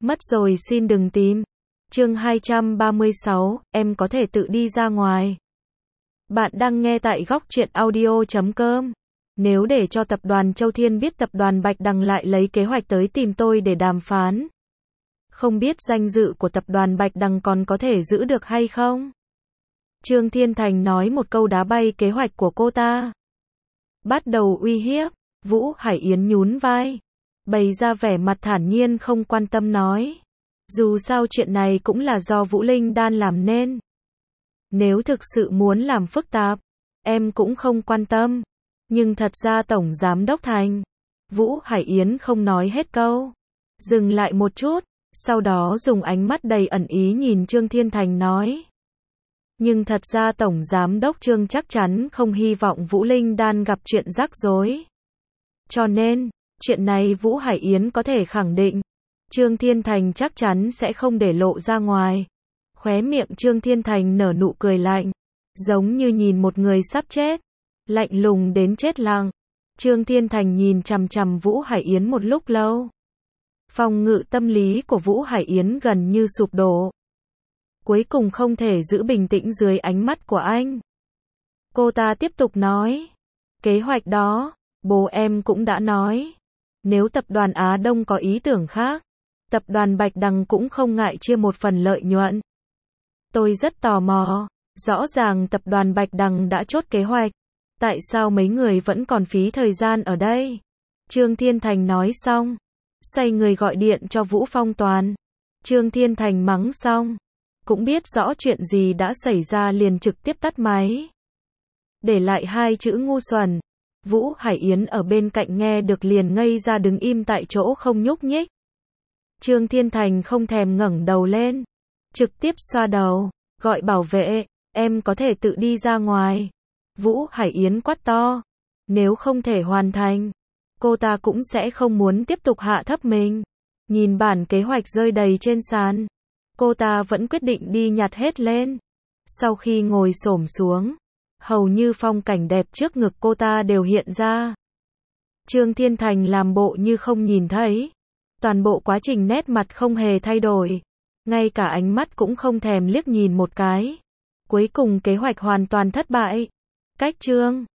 Mất rồi xin đừng tìm. Chương 236, em có thể tự đi ra ngoài. Bạn đang nghe tại góc truyện audio.com. Nếu để cho tập đoàn Châu Thiên biết tập đoàn Bạch Đằng lại lấy kế hoạch tới tìm tôi để đàm phán, không biết danh dự của tập đoàn Bạch Đằng còn có thể giữ được hay không? Trương Thiên Thành nói một câu đá bay kế hoạch của cô ta. Bắt đầu uy hiếp. Vũ Hải Yến nhún vai, bày ra vẻ mặt thản nhiên không quan tâm nói. Dù sao chuyện này cũng là do Vũ Linh Đan làm nên. Nếu thực sự muốn làm phức tạp, em cũng không quan tâm. Nhưng thật ra Tổng Giám Đốc Thành. Vũ Hải Yến không nói hết câu. Dừng lại một chút, sau đó dùng ánh mắt đầy ẩn ý nhìn Trương Thiên Thành nói. Nhưng thật ra Tổng Giám Đốc Trương chắc chắn không hy vọng Vũ Linh Đan gặp chuyện rắc rối. Cho nên, chuyện này Vũ Hải Yến có thể khẳng định, Trương Thiên Thành chắc chắn sẽ không để lộ ra ngoài. Khóe miệng Trương Thiên Thành nở nụ cười lạnh, giống như nhìn một người sắp chết, lạnh lùng đến chết lặng. Trương Thiên Thành nhìn chằm chằm Vũ Hải Yến một lúc lâu. Phòng ngự tâm lý của Vũ Hải Yến gần như sụp đổ. Cuối cùng không thể giữ bình tĩnh dưới ánh mắt của anh. Cô ta tiếp tục nói, kế hoạch đó, bố em cũng đã nói. Nếu tập đoàn Á Đông có ý tưởng khác, tập đoàn Bạch Đằng cũng không ngại chia một phần lợi nhuận. Tôi rất tò mò, rõ ràng tập đoàn Bạch Đằng đã chốt kế hoạch. Tại sao mấy người vẫn còn phí thời gian ở đây? Trương Thiên Thành nói xong, xoay người gọi điện cho Vũ Phong Toàn. Trương Thiên Thành mắng xong, cũng biết rõ chuyện gì đã xảy ra liền trực tiếp tắt máy. Để lại hai chữ ngu xuẩn. Vũ Hải Yến ở bên cạnh nghe được liền ngây ra đứng im tại chỗ không nhúc nhích. Trương Thiên Thành không thèm ngẩng đầu lên, trực tiếp xoa đầu, gọi bảo vệ, em có thể tự đi ra ngoài. Vũ Hải Yến quát to, nếu không thể hoàn thành, cô ta cũng sẽ không muốn tiếp tục hạ thấp mình. Nhìn bản kế hoạch rơi đầy trên sàn, cô ta vẫn quyết định đi nhặt hết lên. Sau khi ngồi xổm xuống, hầu như phong cảnh đẹp trước ngực cô ta đều hiện ra. Trương Thiên Thành làm bộ như không nhìn thấy. Toàn bộ quá trình nét mặt không hề thay đổi. Ngay cả ánh mắt cũng không thèm liếc nhìn một cái. Cuối cùng kế hoạch hoàn toàn thất bại. Cách chương